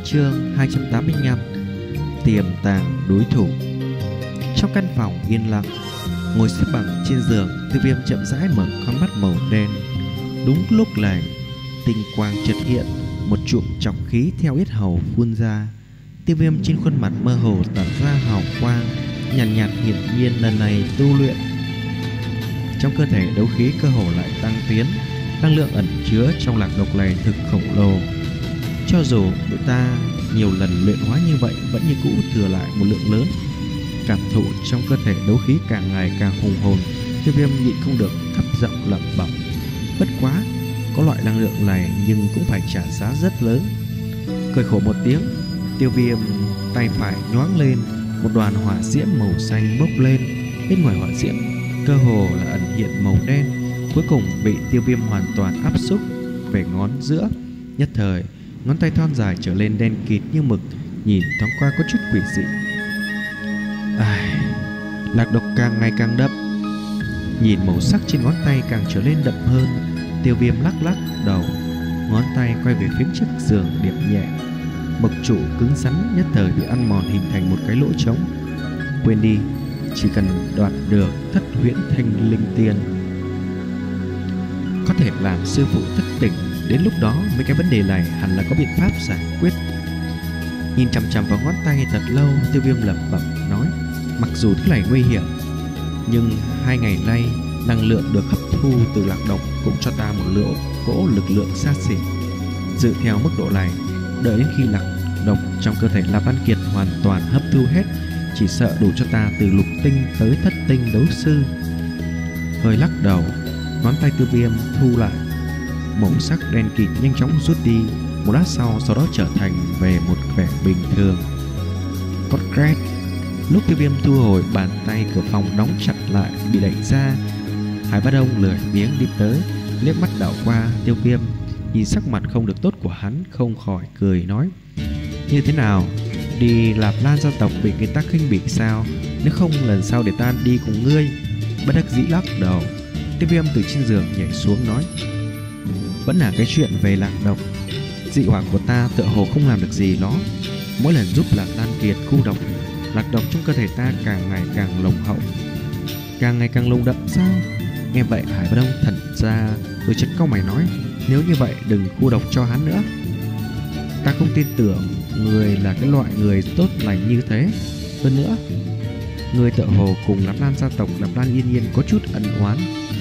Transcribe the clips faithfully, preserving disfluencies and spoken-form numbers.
Chương hai trăm tám mươi lăm. Tiềm tàng đối thủ. Trong căn phòng yên lặng, ngồi xếp bằng trên giường, Tiêu Viêm chậm rãi mở con mắt màu đen. Đúng lúc này, tinh quang chợt hiện, một chùm trọc khí theo yết hầu phun ra. Tiêu Viêm trên khuôn mặt mơ hồ tản ra hào quang nhàn nhạt, nhạt, hiển nhiên lần này tu luyện. Trong cơ thể đấu khí cơ hồ lại tăng tiến, năng lượng ẩn chứa trong lạc độc này thực khổng lồ. Cho dù người ta nhiều lần luyện hóa như vậy, vẫn như cũ thừa lại một lượng lớn. Cảm thụ trong cơ thể đấu khí càng ngày càng hùng hồn, Tiêu Viêm nhịn không được thấp giọng lẩm bẩm: bất quá, có loại năng lượng này nhưng cũng phải trả giá rất lớn. Cười khổ một tiếng, Tiêu Viêm tay phải nhoáng lên, một đoàn hỏa diễm màu xanh bốc lên. Bên ngoài hỏa diễm cơ hồ là ẩn hiện màu đen, cuối cùng bị Tiêu Viêm hoàn toàn áp xúc về ngón giữa. Nhất thời, ngón tay thon dài trở lên đen kịt như mực, nhìn thoáng qua có chút quỷ dị. Ai, lạc độc càng ngày càng đậm. Nhìn màu sắc trên ngón tay càng trở lên đậm hơn, Tiêu Viêm lắc lắc đầu, ngón tay quay về phía trước giường điệp nhẹ. Mộc trụ cứng rắn nhất thời bị ăn mòn, hình thành một cái lỗ trống. Quên đi, chỉ cần đoạt được thất huyễn thanh linh tiên, có thể làm sư phụ thức tỉnh. Đến lúc đó mấy cái vấn đề này hẳn là có biện pháp giải quyết. Nhìn chằm chằm vào ngón tay thật lâu, Tiêu Viêm lẩm bẩm nói: mặc dù thứ này nguy hiểm, nhưng hai ngày nay năng lượng được hấp thu từ lạc độc cũng cho ta một lỗ cỗ lực lượng xa xỉ. Dự theo mức độ này, đợi đến khi lạc độc trong cơ thể Lạp Lan Kiệt hoàn toàn hấp thu hết, chỉ sợ đủ cho ta từ lục tinh tới thất tinh đấu sư. Hơi lắc đầu, ngón tay Tiêu Viêm thu lại, màu sắc đen kịt nhanh chóng rút đi. Một lát sau, sau đó trở thành về một vẻ bình thường. Cốt két. Lúc Tiêu Viêm thu hồi bàn tay, cửa phòng đóng chặt lại bị đẩy ra. Hải Bá Đông lười biếng đi tới, liếc mắt đảo qua Tiêu Viêm, nhìn sắc mặt không được tốt của hắn, không khỏi cười nói: như thế nào, đi Lạp Lan gia tộc bị người ta khinh bỉ sao? Nếu không lần sau để ta đi cùng ngươi. Bất đắc dĩ lắc đầu, Tiêu Viêm từ trên giường nhảy xuống nói: vẫn là cái chuyện về lạc độc. Dị hỏa của ta tựa hồ không làm được gì nó. Mỗi lần giúp Lạp Lan Kiệt khu độc, lạc độc trong cơ thể ta càng ngày càng nồng hậu, càng ngày càng nồng đậm sao? Nghe vậy, Hải Bá Đông thận ra rồi chợt cau mày nói: nếu như vậy đừng khu độc cho hắn nữa. Ta không tin tưởng người là cái loại người tốt lành như thế. Hơn nữa, người tựa hồ cùng Lạp Lan gia tộc Lạp Lan Yên Nhiên có chút ân oán.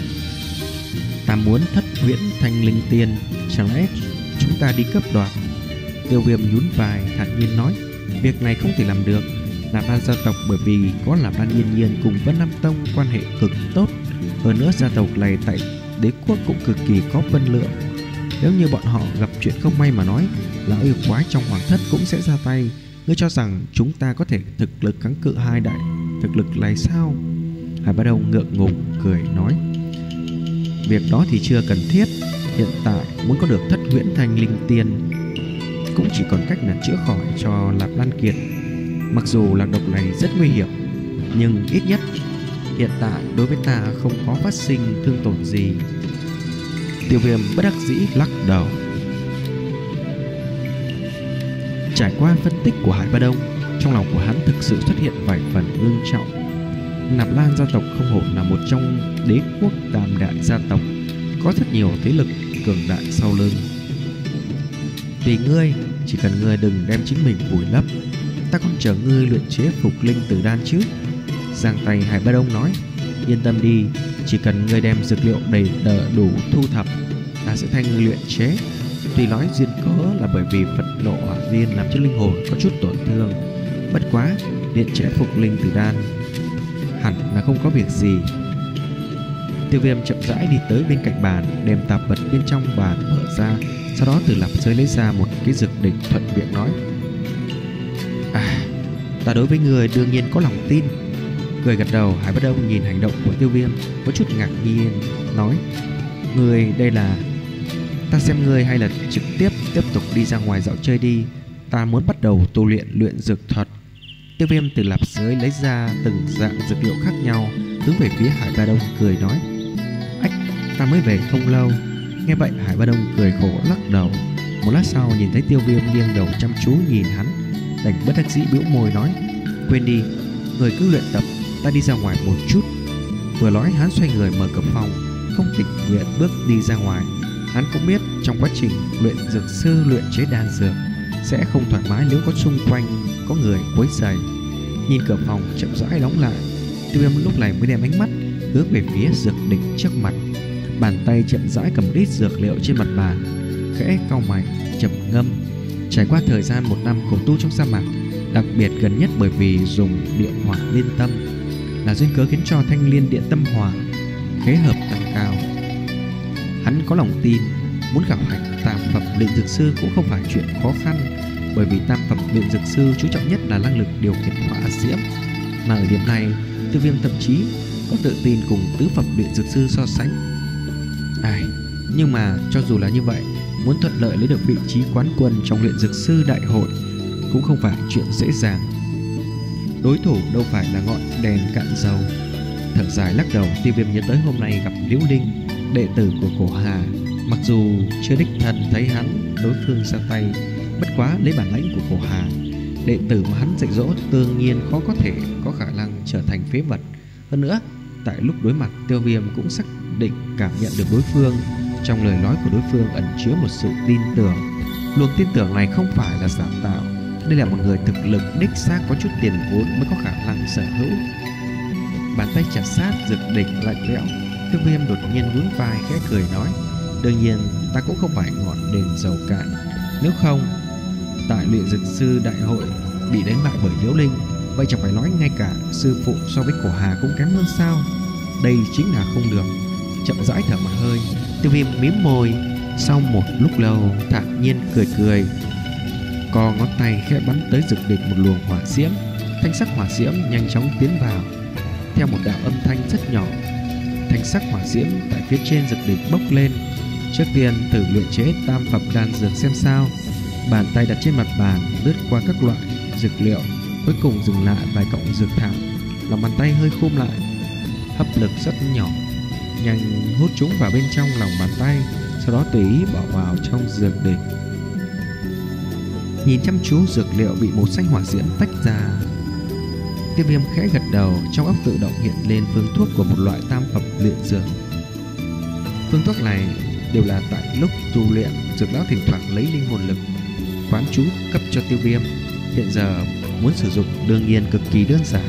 Ta muốn thất huyễn thanh linh tiên, chẳng lẽ chúng ta đi cướp đoạt? Tiêu Viêm nhún vai thản nhiên nói: việc này không thể làm được. Lạp Lan gia tộc bởi vì có Lạp Lan Yên Nhiên cùng Vân Nam Tông quan hệ cực tốt, hơn nữa gia tộc này tại đế quốc cũng cực kỳ có phân lượng. Nếu như bọn họ gặp chuyện không may mà nói, lão yêu quái trong hoàng thất cũng sẽ ra tay. Ngươi cho rằng chúng ta có thể thực lực kháng cự hai đại thực lực này sao? Hải Bá Đông ngượng ngùng cười nói: việc đó thì chưa cần thiết. Hiện tại muốn có được thất huyễn thanh linh tiên, cũng chỉ còn cách là chữa khỏi cho Lạp Lan Kiệt. Mặc dù lạc độc này rất nguy hiểm, nhưng ít nhất hiện tại đối với ta không có phát sinh thương tổn gì. Tiêu Viêm bất đắc dĩ lắc đầu. Trải qua phân tích của Hải Bá Đông, trong lòng của hắn thực sự xuất hiện vài phần ngưng trọng. Nạp Lan gia tộc không hổ là một trong đế quốc tam đại gia tộc, có rất nhiều thế lực cường đại sau lưng. Vì ngươi, chỉ cần ngươi đừng đem chính mình vùi lấp, ta còn chờ ngươi luyện chế phục linh tử đan chứ. Giang tay Hải Bá Đông nói: yên tâm đi, chỉ cần ngươi đem dược liệu đầy đỡ đủ thu thập, ta sẽ thay ngươi luyện chế. Tuy nói duyên cớ là bởi vì phật nộ hỏa viên làm cho linh hồn có chút tổn thương, bất quá luyện chế phục linh tử đan hẳn là không có việc gì. Tiêu Viêm chậm rãi đi tới bên cạnh bàn, đem tạp vật bên trong bàn mở ra, sau đó từ lạp giới lấy ra một cái dược đỉnh, thuận miệng nói: à, ta đối với người đương nhiên có lòng tin. Cười gật đầu, Hải Bá Đông nhìn hành động của Tiêu Viêm có chút ngạc nhiên, nói: người đây là... ta xem ngươi hay là trực tiếp tiếp tục đi ra ngoài dạo chơi đi. Ta muốn bắt đầu tu luyện luyện dược thuật. Tiêu Viêm từ lạp giới lấy ra từng dạng dược liệu khác nhau, hướng về phía Hải Bá Đông cười nói: ách, ta mới về không lâu. Nghe vậy Hải Bá Đông cười khổ lắc đầu, Một lát sau nhìn thấy Tiêu Viêm nghiêng đầu chăm chú nhìn hắn, đành bất đắc dĩ bĩu môi nói: "Quên đi, người cứ luyện tập, ta đi ra ngoài một chút." Vừa nói hắn xoay người mở cửa phòng, không tình nguyện bước đi ra ngoài. Hắn cũng biết trong quá trình luyện dược sư luyện chế đan dược sẽ không thoải mái nếu có xung quanh có người quấy rầy. Nhìn cửa phòng chậm rãi đóng lại, Tiêu Viêm lúc này mới đem ánh mắt hướng về phía dược đỉnh trước mặt. Bàn tay chậm rãi cầm ít dược liệu trên mặt bàn, khẽ cau mày trầm ngâm. Trải qua thời gian một năm khổ tu trong sa mạc, đặc biệt gần nhất bởi vì dùng địa hỏa liên tâm là duyên cớ khiến cho thanh liên điện tâm hỏa khế hợp tăng cao. Hắn có lòng tin muốn khảo hạch tam phẩm luyện dược sư cũng không phải chuyện khó khăn, bởi vì tam phẩm luyện dược sư chú trọng nhất là năng lực điều khiển hỏa diễm, mà ở điểm này Tiêu Viêm thậm chí có tự tin cùng tứ phẩm luyện dược sư so sánh. Ai, nhưng mà cho dù là như vậy, muốn thuận lợi lấy được vị trí quán quân trong luyện dược sư đại hội cũng không phải chuyện dễ dàng. Đối thủ đâu phải là ngọn đèn cạn dầu. Thở dài lắc đầu, Tiêu Viêm nhớ tới hôm nay gặp Liễu Linh, đệ tử của Cổ Hà. Mặc dù chưa đích thân thấy hắn đối phương ra tay, bất quá lấy bản lãnh của Cổ Hà, đệ tử mà hắn dạy dỗ tự nhiên khó có thể có khả năng trở thành phế vật. Hơn nữa, tại lúc đối mặt, Tiêu Viêm cũng xác định cảm nhận được đối phương trong lời nói của đối phương ẩn chứa một sự tin tưởng. Luồng tin tưởng này không phải là giả tạo, đây là một người thực lực đích xác có chút tiền vốn mới có khả năng sở hữu. Bàn tay chặt sát dược đỉnh lạnh lẽo, Tiêu Viêm đột nhiên nhún vai khẽ cười nói: "Đương nhiên ta cũng không phải ngọn đèn dầu cạn, nếu không tại luyện dược sư đại hội bị đánh bại bởi Liễu Linh, vậy chẳng phải nói ngay cả sư phụ so với Cổ Hà cũng kém hơn sao? Đây chính là không được." Chậm rãi thở một hơi, Tiêu Viêm mím môi, sau một lúc lâu thản nhiên cười cười, co ngón tay khẽ bắn tới dược đỉnh một luồng hỏa diễm. Thanh sắc hỏa diễm nhanh chóng tiến vào, theo một đạo âm thanh rất nhỏ, thanh sắc hỏa diễm tại phía trên dược đỉnh bốc lên. Trước tiên thử luyện chế tam phẩm đan dược xem sao. Bàn tay đặt trên mặt bàn lướt qua các loại dược liệu, cuối cùng dừng lại vài cọng dược thảo. Lòng bàn tay hơi khum lại, hấp lực rất nhỏ, nhanh hút chúng vào bên trong lòng bàn tay, sau đó tùy ý bỏ vào trong dược đỉnh. Nhìn chăm chú dược liệu bị màu xanh hỏa diễm tách ra, Tiêu Viêm khẽ gật đầu, trong óc tự động hiện lên phương thuốc của một loại tam phẩm luyện dược. Phương thuốc này đều là tại lúc tu luyện, dược lão thỉnh thoảng lấy linh hồn lực quán chú cấp cho Tiêu Viêm. Hiện giờ muốn sử dụng đương nhiên cực kỳ đơn giản.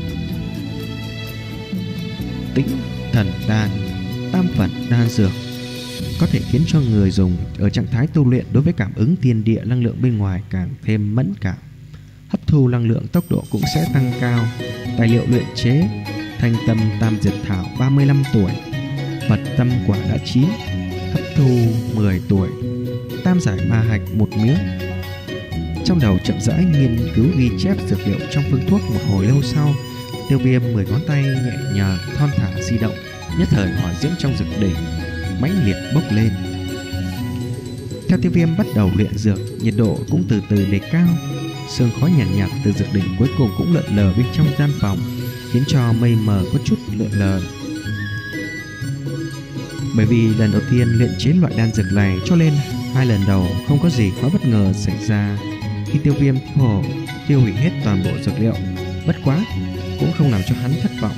Tĩnh thần đan, tam phẩm đan dược, có thể khiến cho người dùng ở trạng thái tu luyện đối với cảm ứng thiên địa năng lượng bên ngoài càng thêm mẫn cảm, hấp thu năng lượng tốc độ cũng sẽ tăng cao. Tài liệu luyện chế: thanh tâm tam diệt thảo ba mươi lăm tuổi, mật tâm quả đã chín, hấp thu mười tuổi, tam giải ma hạch một miếng. Trong đầu chậm rãi nghiên cứu ghi chép dược liệu trong phương thuốc. Một hồi lâu sau, Tiêu Viêm mười ngón tay nhẹ nhàng thon thả di động, nhất thời hỏa diễm trong dược đỉnh mãnh liệt bốc lên. Theo Tiêu Viêm bắt đầu luyện dược, nhiệt độ cũng từ từ đề cao. Sương khói nhàn nhạt, nhạt từ dược đỉnh cuối cùng cũng lượn lờ bên trong gian phòng, khiến cho mây mờ có chút lượn lờ. Bởi vì lần đầu tiên luyện chế loại đan dược này, cho nên hai lần đầu không có gì quá bất ngờ xảy ra. Khi Tiêu Viêm hồ tiêu hủy hết toàn bộ dược liệu, bất quá cũng không làm cho hắn thất vọng.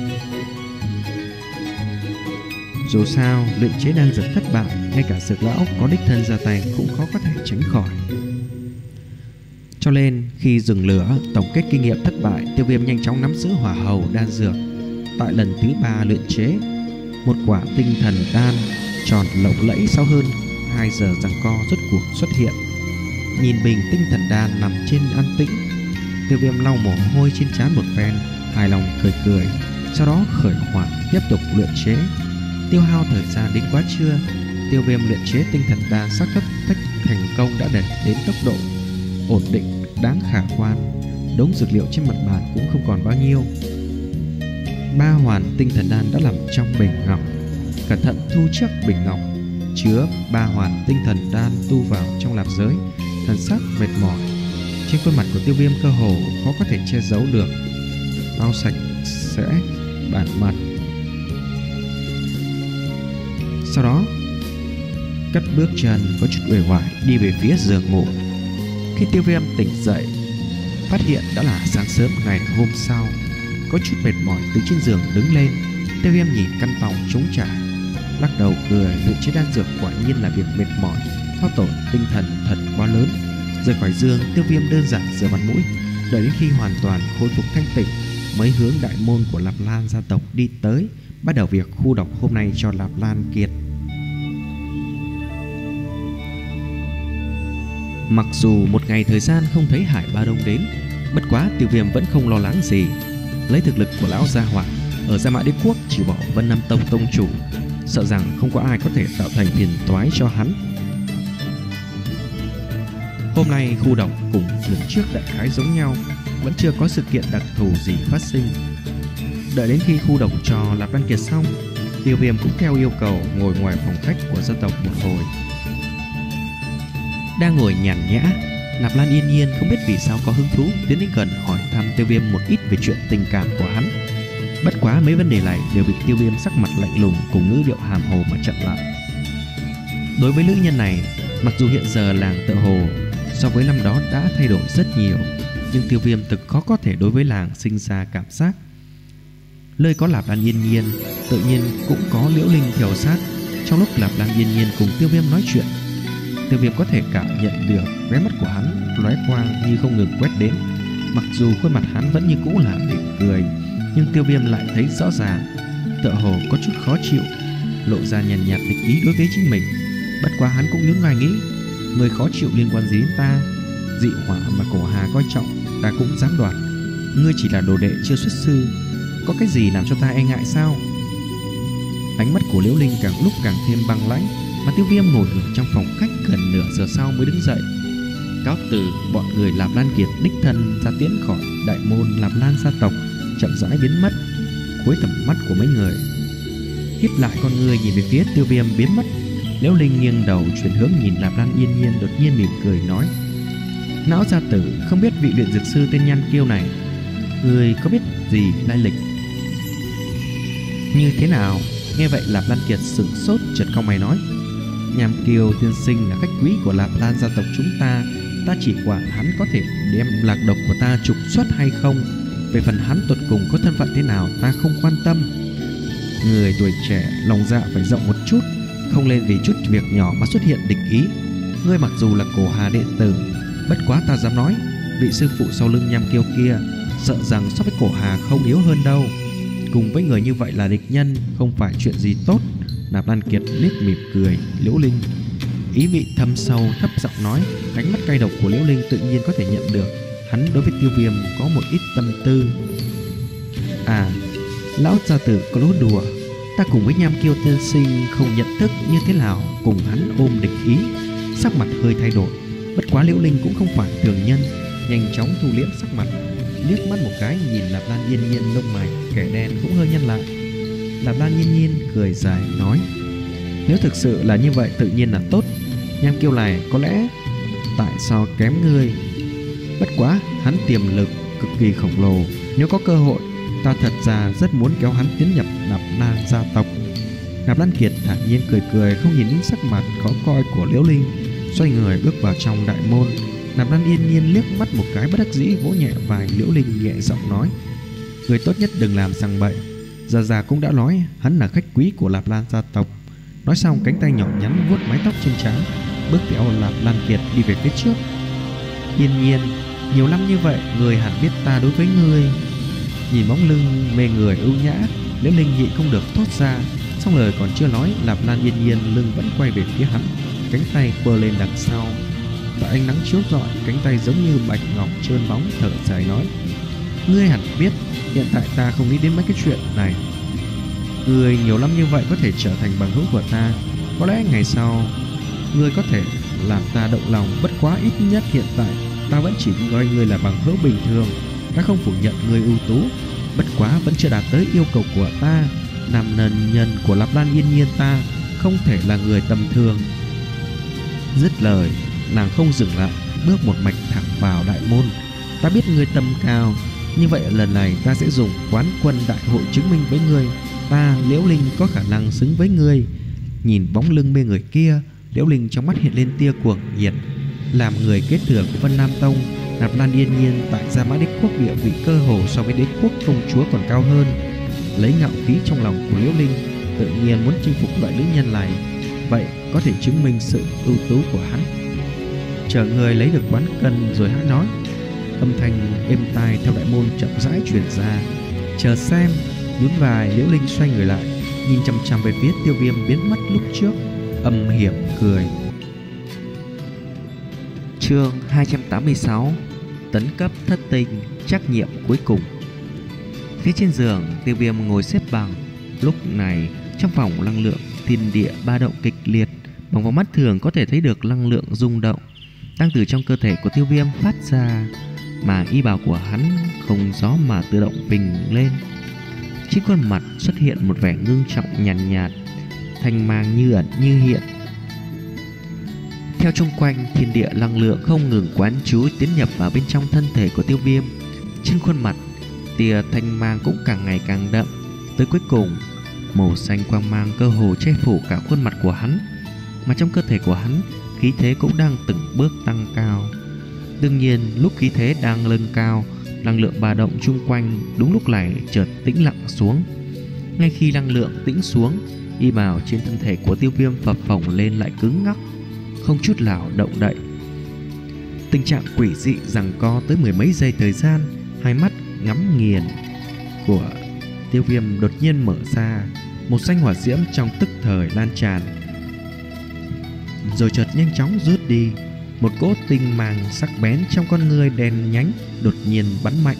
Dù sao, luyện chế đan dược thất bại, ngay cả dược lão có đích thân ra tay cũng khó có thể tránh khỏi. Cho nên khi dừng lửa tổng kết kinh nghiệm thất bại, Tiêu Viêm nhanh chóng nắm giữ hỏa hầu đan dược. Tại lần thứ ba luyện chế, một quả tinh thần đan tròn lộng lẫy sau hơn hai giờ giằng co rốt cuộc xuất hiện. Nhìn bình tinh thần đan nằm trên an tĩnh, Tiêu Viêm lau mồ hôi trên trán một phen, hài lòng cười cười, sau đó khởi hỏa tiếp tục luyện chế. Tiêu hao thời gian đến quá trưa, Tiêu Viêm luyện chế tinh thần đan xác suất tách thành công đã đạt đến tốc độ ổn định đáng khả quan. Đống dược liệu trên mặt bàn cũng không còn bao nhiêu. Ba hoàn tinh thần đan đã nằm trong bình ngọc, cẩn thận thu chiếc bình ngọc chứa ba hoàn tinh thần đan tu vào trong lạp giới. Thần sắc mệt mỏi trên khuôn mặt của Tiêu Viêm cơ hồ khó có thể che giấu được. Lau sạch sẽ bản mặt, sau đó cất bước chân có chút uể oải đi về phía giường ngủ. Khi Tiêu Viêm tỉnh dậy, phát hiện đã là sáng sớm ngày hôm sau. Có chút mệt mỏi từ trên giường đứng lên, Tiêu Viêm nhìn căn phòng trống trải, lắc đầu cười, luyện chế đan dược quả nhiên là việc mệt mỏi, hao tổn tinh thần thật quá lớn. Rời khỏi giường, Tiêu Viêm đơn giản rửa mặt mũi, đợi đến khi hoàn toàn khôi phục thanh tỉnh mới hướng đại môn của Lạp Lan gia tộc đi tới, bắt đầu việc khu độc hôm nay cho Lạp Lan Kiệt. Mặc dù một ngày thời gian không thấy Hải Ba Đông đến, bất quá Tiêu Viêm vẫn không lo lắng gì. Lấy thực lực của lão gia hỏa ở Gia Mã Đế Quốc, trừ bỏ Vân Nam Tông tông chủ, sợ rằng không có ai có thể tạo thành phiền toái cho hắn. Hôm nay khu độc cùng lần trước đại khái giống nhau, vẫn chưa có sự kiện đặc thù gì phát sinh. Đợi đến khi khu độc cho Lạp Lan Kiệt xong, Tiêu Viêm cũng theo yêu cầu ngồi ngoài phòng khách của gia tộc một hồi. Đang ngồi nhàn nhã, Lạp Lan yên nhiên không biết vì sao có hứng thú tiến đến gần hỏi thăm Tiêu Viêm một ít về chuyện tình cảm của hắn. Bất quá mấy vấn đề này đều bị Tiêu Viêm sắc mặt lạnh lùng cùng ngữ điệu hàm hồ mà chặn lại. Đối với nữ nhân này, mặc dù hiện giờ làng tựa hồ so với năm đó đã thay đổi rất nhiều, nhưng Tiêu Viêm thực khó có thể đối với làng sinh ra cảm giác. Nơi có Lạp Lan yên nhiên, tự nhiên cũng có Liễu Linh theo sát. Trong lúc Lạp Lan yên nhiên cùng Tiêu Viêm nói chuyện, Tiêu Viêm có thể cảm nhận được khóe mắt của hắn lóe quang như không ngừng quét đến. Mặc dù khuôn mặt hắn vẫn như cũ là mỉm cười, nhưng Tiêu Viêm lại thấy rõ ràng tựa hồ có chút khó chịu, lộ ra nhàn nhạt địch ý đối với chính mình. Bất quá hắn cũng nhướng mày nghĩ, người khó chịu liên quan gì đến ta? Dị hỏa mà Cổ Hà coi trọng ta cũng dám đoạt. Ngươi chỉ là đồ đệ chưa xuất sư, có cái gì làm cho ta e ngại sao? Ánh mắt của Liễu Linh càng lúc càng thêm băng lãnh, mà Tiêu Viêm ngồi ở trong phòng khách gần nửa giờ sau mới đứng dậy. Cáo từ, bọn người Lạp Lan Kiệt đích thân ra tiễn khỏi đại môn Lạp Lan gia tộc, chậm rãi biến mất cuối tầm mắt của mấy người. Híp lại con người nhìn về phía Tiêu Viêm biến mất, Liễu Linh nghiêng đầu chuyển hướng nhìn Lạp Lan yên nhiên, đột nhiên mỉm cười nói: Não gia tử, không biết vị luyện dược sư tên Nhan Kiêu này, người có biết gì lai lịch như thế nào? Nghe vậy Lạp Lan Kiệt sửng sốt, chợt cau mày nói: Nham Kiêu tiên sinh là khách quý của Lạp Lan gia tộc chúng ta, ta chỉ quản hắn có thể đem lạc độc của ta trục xuất hay không. Về phần hắn tột cùng có thân phận thế nào ta không quan tâm. Người tuổi trẻ lòng dạ phải rộng một chút, không nên vì chút việc nhỏ mà xuất hiện địch ý. Ngươi mặc dù là Cổ Hà đệ tử, bất quá ta dám nói, vị sư phụ sau lưng Nham Kiêu kia sợ rằng so với Cổ Hà không yếu hơn đâu. Cùng với người như vậy là địch nhân không phải chuyện gì tốt. Lạp Lan Kiệt liếc mỉm cười Liễu Linh, ý vị thâm sâu, thấp giọng nói. Ánh mắt cay độc của Liễu Linh tự nhiên có thể nhận được hắn đối với Tiêu Viêm có một ít tâm tư. À, lão gia tử có lố đùa, ta cùng với Nham Kiêu tiên sinh không nhận thức như thế nào cùng hắn ôm địch ý. Sắc mặt hơi thay đổi, bất quá Liễu Linh cũng không phải thường nhân, nhanh chóng thu liễm sắc mặt, liếc mắt một cái nhìn Lạp Lan yên nhiên, lông mày kẻ đen cũng hơi nhăn lại. Lạp Lan yên nhiên cười dài nói: Nếu thực sự là như vậy tự nhiên là tốt. Nham Kiêu này có lẽ tại sao kém ngươi, bất quá hắn tiềm lực cực kỳ khổng lồ, nếu có cơ hội ta thật ra rất muốn kéo hắn tiến nhập Lạp Lan gia tộc. Lạp Lan Kiệt thản nhiên cười cười, không nhìn đến sắc mặt khó coi của Liễu Linh, xoay người bước vào trong đại môn. Lạp Lan yên nhiên liếc mắt một cái bất đắc dĩ, vỗ nhẹ vai Liễu Linh, nhẹ giọng nói: Người tốt nhất đừng làm sằng bậy, già già cũng đã nói hắn là khách quý của Lạp Lan gia tộc. Nói xong, cánh tay nhỏ nhắn vuốt mái tóc trên trán, bước theo Lạp Lan Kiệt đi về phía trước. Yên nhiên, nhiều năm như vậy, người hẳn biết ta đối với ngươi. Nhìn bóng lưng mê người ưu nhã, Liễu Linh nhịn không được thốt ra. Xong lời còn chưa nói, Lạp Lan yên nhiên lưng vẫn quay về phía hắn, cánh tay quơ lên đằng sau. Tại ánh nắng chiếu rọi, cánh tay giống như bạch ngọc trơn bóng, thở dài nói: Ngươi hẳn biết, hiện tại ta không nghĩ đến mấy cái chuyện này. Ngươi nhiều năm như vậy có thể trở thành bằng hữu của ta, có lẽ ngày sau ngươi có thể làm ta động lòng. Bất quá ít nhất hiện tại ta vẫn chỉ coi ngươi là bằng hữu bình thường. Ta không phủ nhận ngươi ưu tú, bất quá vẫn chưa đạt tới yêu cầu của ta. Nam nhân nhân của Lạp Lan yên nhiên ta không thể là người tầm thường. Dứt lời, nàng không dừng lại, bước một mạch thẳng vào đại môn. Ta biết ngươi tâm cao, như vậy lần này ta sẽ dùng quán quân đại hội chứng minh với ngươi, ta Liễu Linh có khả năng xứng với ngươi. Nhìn bóng lưng mê người kia, Liễu Linh trong mắt hiện lên tia cuồng nhiệt. Làm người kế thừa của Vân Nam Tông, Nạp Lan yên nhiên tại Gia Mã Đế Quốc địa vị cơ hồ so với Đế Quốc công chúa còn cao hơn. Lấy ngạo khí trong lòng của Liễu Linh, tự nhiên muốn chinh phục loại nữ nhân này, vậy có thể chứng minh sự ưu tú của hắn. Chờ người lấy được quán cân rồi hãy nói. Âm thanh êm tai theo đại môn chậm rãi truyền ra. Chờ xem. Nhún vai, Liễu Linh xoay người lại, nhìn chằm chằm về phía Tiêu Viêm biến mất lúc trước, âm hiểm cười. Chương hai trăm tám mươi sáu. Tấn cấp thất tinh, trắc nghiệm cuối cùng. Phía trên giường, Tiêu Viêm ngồi xếp bằng. Lúc này trong phòng năng lượng thiên địa ba động kịch liệt, bằng vào mắt thường có thể thấy được năng lượng rung động đang từ trong cơ thể của Tiêu Viêm phát ra, mà y bào của hắn không gió mà tự động phình lên. Trên khuôn mặt xuất hiện một vẻ ngưng trọng nhàn nhạt, nhạt, thanh mang như ẩn như hiện. Theo chung quanh thiên địa năng lượng không ngừng quán trú tiến nhập vào bên trong thân thể của Tiêu Viêm. Trên khuôn mặt tia thanh mang cũng càng ngày càng đậm, tới cuối cùng màu xanh quang mang cơ hồ che phủ cả khuôn mặt của hắn, mà trong cơ thể của hắn khí thế cũng đang từng bước tăng cao. Đương nhiên lúc khí thế đang lên cao, năng lượng ba động chung quanh đúng lúc này chợt tĩnh lặng xuống. Ngay khi năng lượng tĩnh xuống, y bào trên thân thể của Tiêu Viêm phập phồng lên lại cứng ngắc, không chút nào động đậy. Tình trạng quỷ dị giằng co tới mười mấy giây thời gian, hai mắt ngắm nghiền của Tiêu Viêm đột nhiên mở ra, một xanh hỏa diễm trong tức thời lan tràn, rồi chợt nhanh chóng rút đi. Một cỗ tinh mang sắc bén trong con ngươi đen nhánh đột nhiên bắn mạnh.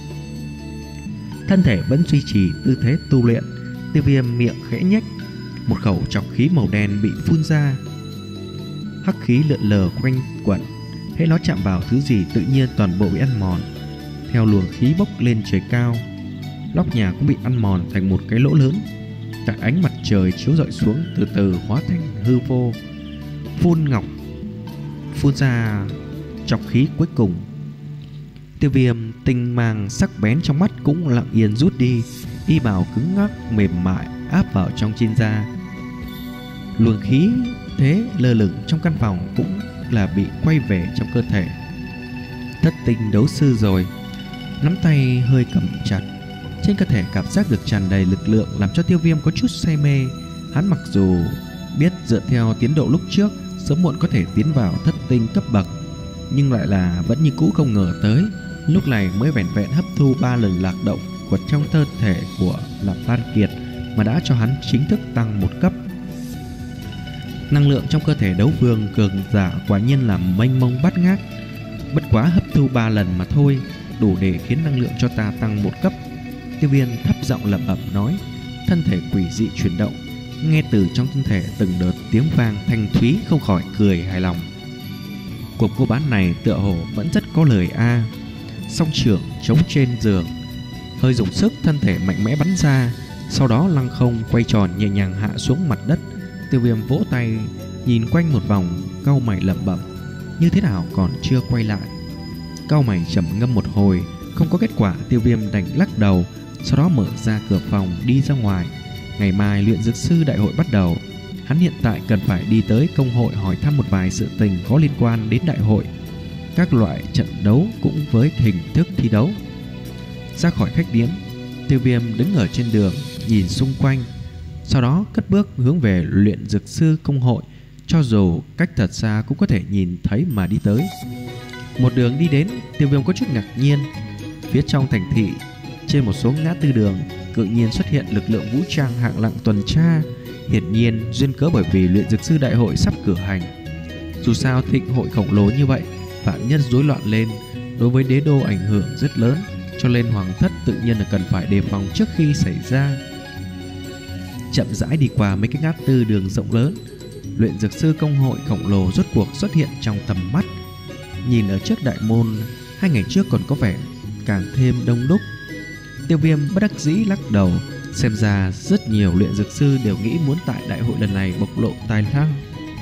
Thân thể vẫn duy trì tư thế tu luyện, Tiêu Viêm miệng khẽ nhếch, một khẩu trọc khí màu đen bị phun ra. Hắc khí lượn lờ quanh quẩn, hễ nó chạm vào thứ gì tự nhiên toàn bộ bị ăn mòn. Theo luồng khí bốc lên trời cao, nóc nhà cũng bị ăn mòn thành một cái lỗ lớn. Tại ánh mặt trời chiếu rọi xuống, từ từ hóa thành hư vô. Phun ngọc phun ra trọc khí cuối cùng. Tiêu Viêm tinh mang sắc bén trong mắt cũng lặng yên rút đi, y bào cứng ngắc mềm mại áp vào trong trên da. Luồng khí thế lơ lửng trong căn phòng cũng là bị quay về trong cơ thể. Thất tinh đấu sư rồi. Nắm tay hơi cầm chặt, trên cơ thể cảm giác được tràn đầy lực lượng, làm cho Tiêu Viêm có chút say mê. Hắn mặc dù biết dựa theo tiến độ lúc trước sớm muộn có thể tiến vào thất tinh cấp bậc, nhưng lại là vẫn như cũ không ngờ tới lúc này mới vẻn vẹn hấp thu ba lần lạc động của trong cơ thể của Nạp Lan Kiệt mà đã cho hắn chính thức tăng một cấp. Năng lượng trong cơ thể đấu vương cường giả quả nhiên là mênh mông bát ngát. Bất quá hấp thu ba lần mà thôi, đủ để khiến năng lượng cho ta tăng một cấp. Tiêu Viêm thấp giọng lẩm bẩm nói, thân thể quỷ dị chuyển động. Nghe từ trong thân thể từng đợt tiếng vang thanh thúy, không khỏi cười hài lòng. Cuộc mua bán này tựa hồ vẫn rất có lời a. Song trưởng chống trên giường, hơi dùng sức, thân thể mạnh mẽ bắn ra, sau đó lăng không quay tròn nhẹ nhàng hạ xuống mặt đất. Tiêu Viêm vỗ tay nhìn quanh một vòng, cau mày lẩm bẩm, như thế nào còn chưa quay lại. Cau mày trầm ngâm một hồi, không có kết quả. Tiêu Viêm đành lắc đầu, sau đó mở ra cửa phòng đi ra ngoài. Ngày mai luyện dược sư đại hội bắt đầu, hắn hiện tại cần phải đi tới công hội hỏi thăm một vài sự tình có liên quan đến đại hội, các loại trận đấu cũng với hình thức thi đấu. Ra khỏi khách điếm, Tiêu Viêm đứng ở trên đường nhìn xung quanh, sau đó cất bước hướng về luyện dược sư công hội. Cho dù cách thật xa cũng có thể nhìn thấy mà đi tới. Một đường đi đến, Tiêu Viêm có chút ngạc nhiên. Phía trong thành thị, trên một số ngã tư đường, tự nhiên xuất hiện lực lượng vũ trang hạng nặng tuần tra. Hiển nhiên duyên cớ bởi vì luyện dược sư đại hội sắp cử hành. Dù sao thịnh hội khổng lồ như vậy, vạn nhân rối loạn lên, đối với đế đô ảnh hưởng rất lớn, cho nên hoàng thất tự nhiên là cần phải đề phòng trước khi xảy ra. Chậm rãi đi qua mấy cái ngã tư đường rộng lớn, luyện dược sư công hội khổng lồ rốt cuộc xuất hiện trong tầm mắt. Nhìn ở trước đại môn, hai ngày trước còn có vẻ càng thêm đông đúc. Tiêu Viêm bất đắc dĩ lắc đầu, xem ra rất nhiều luyện dược sư đều nghĩ muốn tại đại hội lần này bộc lộ tài năng.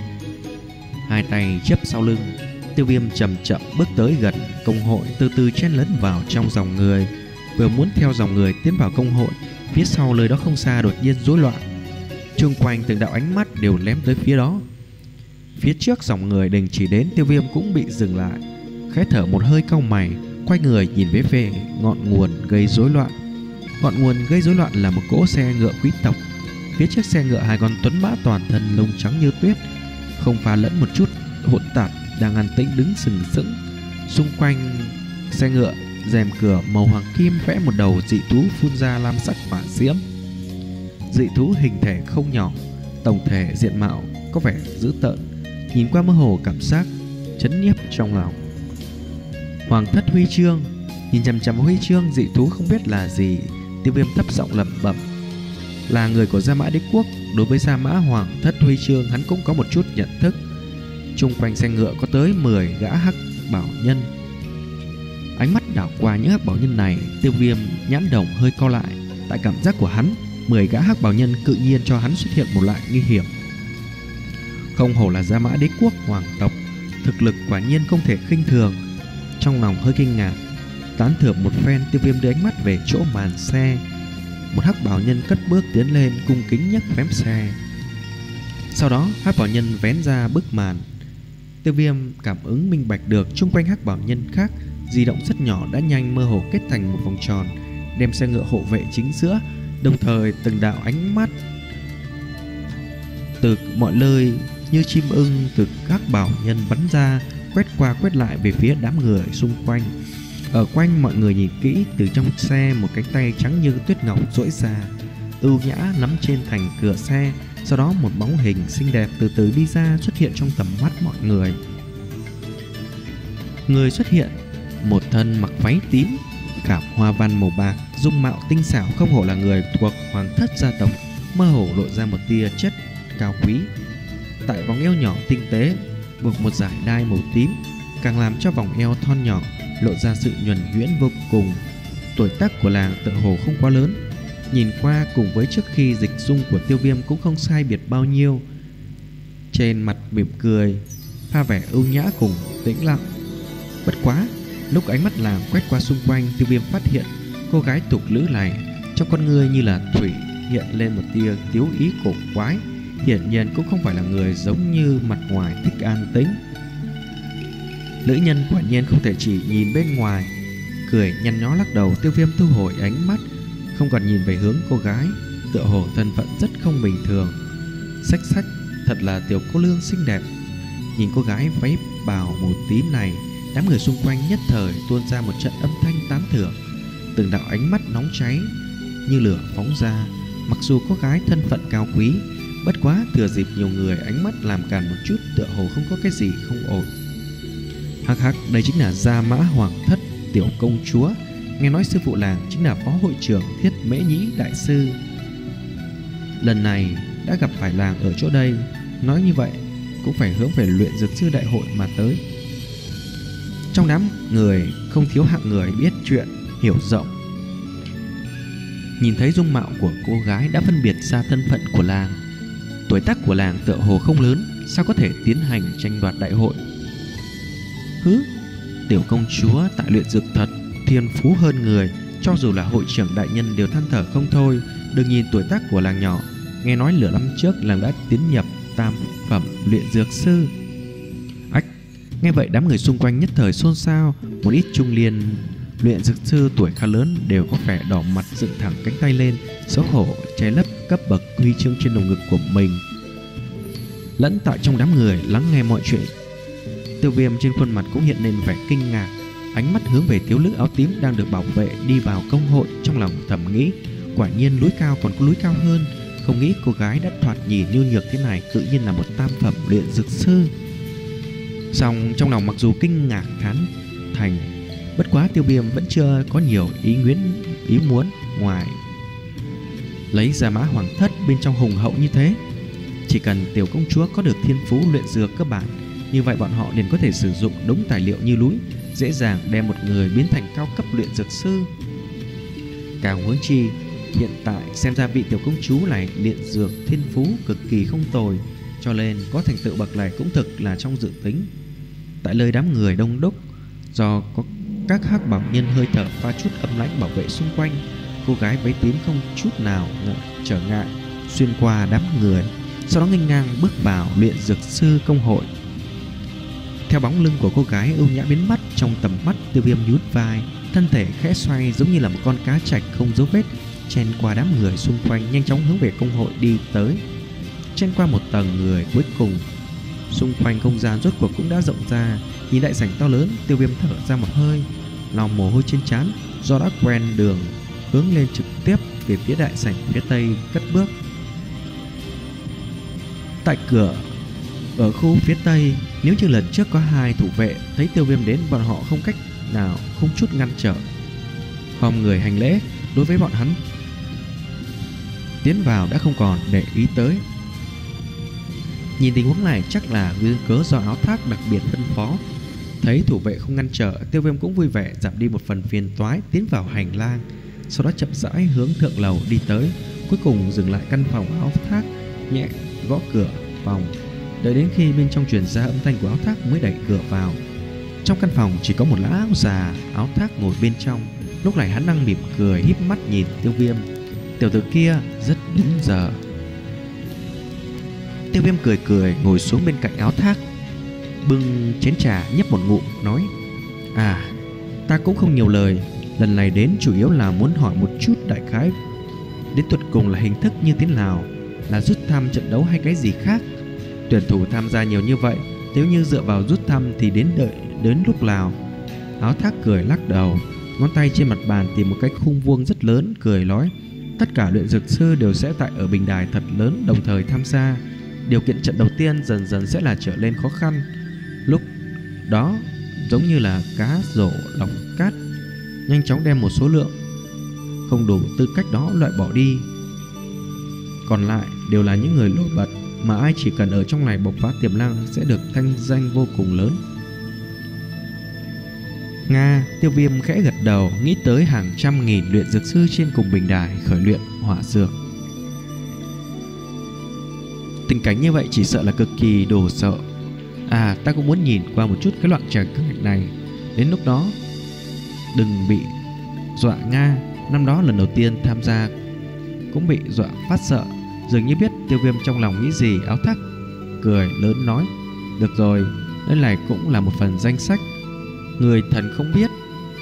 Hai tay chắp sau lưng, Tiêu Viêm chậm chậm bước tới gần công hội, từ từ chen lấn vào trong dòng người. Vừa muốn theo dòng người tiến vào công hội, phía sau lời đó không xa đột nhiên rối loạn. Chung quanh từng đạo ánh mắt đều lém tới phía đó. Phía trước dòng người đình chỉ đến, Tiêu Viêm cũng bị dừng lại, khẽ thở một hơi cau mày, quay người nhìn về về ngọn nguồn gây rối loạn. Ngọn nguồn gây rối loạn là một cỗ xe ngựa quý tộc. Phía trước xe ngựa hai con tuấn mã toàn thân lông trắng như tuyết, không pha lẫn một chút hỗn tạp, đang an tĩnh đứng sừng sững. Xung quanh xe ngựa, rèm cửa màu hoàng kim vẽ một đầu dị thú phun ra lam sắc hỏa diễm. Dị thú hình thể không nhỏ, tổng thể diện mạo có vẻ dữ tợn, nhìn qua mơ hồ cảm giác chấn nhiếp trong lòng. Hoàng thất huy chương. Nhìn chằm chằm huy chương dị thú không biết là gì, Tiêu Viêm thấp giọng lẩm bẩm. Là người của Gia Mã Đế Quốc, đối với Gia Mã Hoàng thất huy chương hắn cũng có một chút nhận thức. Chung quanh xe ngựa có tới mười gã hắc bảo nhân. Ánh mắt đảo qua những hắc bảo nhân này, Tiêu Viêm nhãn đồng hơi co lại. Tại cảm giác của hắn, mười gã hắc bảo nhân tự nhiên cho hắn xuất hiện một loại nguy hiểm. Không hổ là Gia Mã Đế Quốc hoàng tộc, thực lực quả nhiên không thể khinh thường. Trong lòng hơi kinh ngạc, tán thưởng một phen, Tiêu Viêm đưa ánh mắt về chỗ màn xe. Một hắc bảo nhân cất bước tiến lên, cung kính nhấc phém xe. Sau đó hắc bảo nhân vén ra bức màn. Tiêu Viêm cảm ứng minh bạch được chung quanh hắc bảo nhân khác di động rất nhỏ đã nhanh mơ hồ kết thành một vòng tròn, đem xe ngựa hộ vệ chính giữa. Đồng thời từng đạo ánh mắt từ mọi nơi như chim ưng từ các bảo nhân bắn ra, quét qua quét lại về phía đám người xung quanh. Ở quanh mọi người nhìn kỹ, từ trong xe một cánh tay trắng như tuyết ngọc duỗi ra, ưu nhã nắm trên thành cửa xe. Sau đó một bóng hình xinh đẹp từ từ đi ra, xuất hiện trong tầm mắt mọi người. Người xuất hiện một thân mặc váy tím, khảm hoa văn màu bạc, dung mạo tinh xảo, không hổ là người thuộc hoàng thất gia tộc, mơ hồ lộ ra một tia chất cao quý. Tại vòng eo nhỏ tinh tế buộc một dải đai màu tím, càng làm cho vòng eo thon nhỏ lộ ra sự nhuần nhuyễn vô cùng. Tuổi tác của làng tựa hồ không quá lớn, nhìn qua cùng với trước khi dịch dung của Tiêu Viêm cũng không sai biệt bao nhiêu. Trên mặt mỉm cười, pha vẻ ưu nhã cùng tĩnh lặng. Bất quá, lúc ánh mắt làng quét qua xung quanh, Tiêu Viêm phát hiện cô gái tục lữ này trong con ngươi như là thủy hiện lên một tia tiếu ý cổ quái. Hiển nhiên cũng không phải là người giống như mặt ngoài thích an tĩnh. Nữ nhân quả nhiên không thể chỉ nhìn bên ngoài. Cười nhăn nhó lắc đầu, Tiêu Viêm thu hồi ánh mắt, không còn nhìn về hướng cô gái, tựa hồ thân phận rất không bình thường. Xách xách, thật là tiểu cô nương xinh đẹp. Nhìn cô gái váy bào màu tím này, đám người xung quanh nhất thời tuôn ra một trận âm thanh tán thưởng. Từng đạo ánh mắt nóng cháy như lửa phóng ra. Mặc dù cô gái thân phận cao quý, bất quá thừa dịp nhiều người ánh mắt làm càn một chút, tựa hồ không có cái gì không ổn. Hắc hắc, đây chính là Gia Mã Hoàng thất tiểu công chúa. Nghe nói sư phụ làng chính là phó hội trưởng Thiết Mễ Nhĩ đại sư. Lần này đã gặp phải làng ở chỗ đây, nói như vậy cũng phải hướng về luyện dược sư đại hội mà tới. Trong đám người không thiếu hạng người biết chuyện, hiểu rộng. Nhìn thấy dung mạo của cô gái đã phân biệt ra thân phận của làng. Tuổi tác của làng tựa hồ không lớn, sao có thể tiến hành tranh đoạt đại hội? Hứ, tiểu công chúa tại luyện dược thật thiên phú hơn người, cho dù là hội trưởng đại nhân đều than thở không thôi. Đừng nhìn tuổi tác của làng nhỏ, nghe nói nửa năm trước làng đã tiến nhập tam phẩm luyện dược sư. Ách, nghe vậy đám người xung quanh nhất thời xôn xao. Một ít trung niên luyện dược sư tuổi khá lớn đều có vẻ đỏ mặt, dựng thẳng cánh tay lên, xấu hổ che lấp cấp bậc huy chương trên lồng ngực của mình. Lẫn tại trong đám người lắng nghe mọi chuyện, Tiêu Viêm trên khuôn mặt cũng hiện lên vẻ kinh ngạc, ánh mắt hướng về thiếu nữ áo tím đang được bảo vệ đi vào công hội. Trong lòng thầm nghĩ, quả nhiên núi cao còn có núi cao hơn. Không nghĩ cô gái đã thoạt nhìn nhu nhược thế này tự nhiên là một tam phẩm luyện dược sư. Song trong lòng mặc dù kinh ngạc thán thành, bất quá Tiêu Viêm vẫn chưa có nhiều ý nguyện ý muốn ngoài lấy Gia Mã Hoàng thất bên trong hùng hậu như thế. Chỉ cần tiểu công chúa có được thiên phú luyện dược cơ bản, như vậy bọn họ liền có thể sử dụng đống tài liệu như núi, dễ dàng đem một người biến thành cao cấp luyện dược sư. Càng huống chi, hiện tại xem ra vị tiểu công chúa này luyện dược thiên phú cực kỳ không tồi, cho nên có thành tựu bậc này cũng thực là trong dự tính. Tại nơi đám người đông đúc, do có các hắc bảo nhân hơi thở pha chút âm lãnh bảo vệ xung quanh, cô gái váy tím không chút nào trở ngại xuyên qua đám người, sau đó nghênh ngang bước vào luyện dược sư công hội. Theo bóng lưng của cô gái ưu nhã biến mất trong tầm mắt, Tiêu Viêm nhún vai, thân thể khẽ xoay giống như là một con cá trạch không dấu vết, chen qua đám người xung quanh, nhanh chóng hướng về công hội đi tới. Chen qua một tầng người cuối cùng, xung quanh không gian rốt cuộc cũng đã rộng ra. Nhìn đại sảnh to lớn, Tiêu Viêm thở ra một hơi, lau mồ hôi trên trán, do đã quen đường, hướng lên trực tiếp về phía đại sảnh phía tây cất bước. Tại cửa ở khu phía tây, nếu như lần trước có hai thủ vệ thấy Tiêu Viêm đến, bọn họ không cách nào không chút ngăn trở, khom người hành lễ. Đối với bọn hắn, tiến vào đã không còn để ý tới. Nhìn tình huống này chắc là nguyên cớ do Áo Thác đặc biệt phân phó. Thấy thủ vệ không ngăn trở, Tiêu Viêm cũng vui vẻ giảm đi một phần phiền toái, tiến vào hành lang, sau đó chậm rãi hướng thượng lầu đi tới, cuối cùng dừng lại căn phòng Áo Thác, nhẹ gõ cửa phòng. Đợi đến khi bên trong truyền ra âm thanh của Áo Thác mới đẩy cửa vào. Trong căn phòng chỉ có một lão già Áo Thác ngồi bên trong. Lúc này hắn đang mỉm cười, híp mắt nhìn Tiêu Viêm. Tiểu tử kia rất đúng giờ. Tiêu Viêm cười cười ngồi xuống bên cạnh Áo Thác, bưng chén trà nhấp một ngụm, nói: À, ta cũng không nhiều lời, lần này đến chủ yếu là muốn hỏi một chút đại khái đến tuột cùng là hình thức như thế nào, là rút thăm trận đấu hay cái gì khác. Tuyển thủ tham gia nhiều như vậy, nếu như dựa vào rút thăm thì đến đợi đến lúc nào? Áo Thác cười lắc đầu, ngón tay trên mặt bàn tìm một cái khung vuông rất lớn, cười nói: Tất cả luyện dược sư đều sẽ tại ở bình đài thật lớn đồng thời tham gia. Điều kiện trận đầu tiên dần dần sẽ là trở lên khó khăn. Lúc đó giống như là cá rổ lọc cát, nhanh chóng đem một số lượng không đủ tư cách đó loại bỏ đi, còn lại đều là những người nổi bật mà ai chỉ cần ở trong này bộc phát tiềm năng sẽ được thanh danh vô cùng lớn. Nga. Tiêu Viêm khẽ gật đầu, nghĩ tới hàng trăm nghìn luyện dược sư trên cùng bình đài khởi luyện hỏa dược. Tình cảnh như vậy chỉ sợ là cực kỳ đồ sợ. À, ta cũng muốn nhìn qua một chút cái loạn tràng cảnh này. Đến lúc đó đừng bị dọa Nga. Năm đó lần đầu tiên tham gia cũng bị dọa phát sợ. Dường như biết Tiêu Viêm trong lòng nghĩ gì, Áo Thác cười lớn nói: Được rồi, đây này cũng là một phần danh sách, người thần không biết.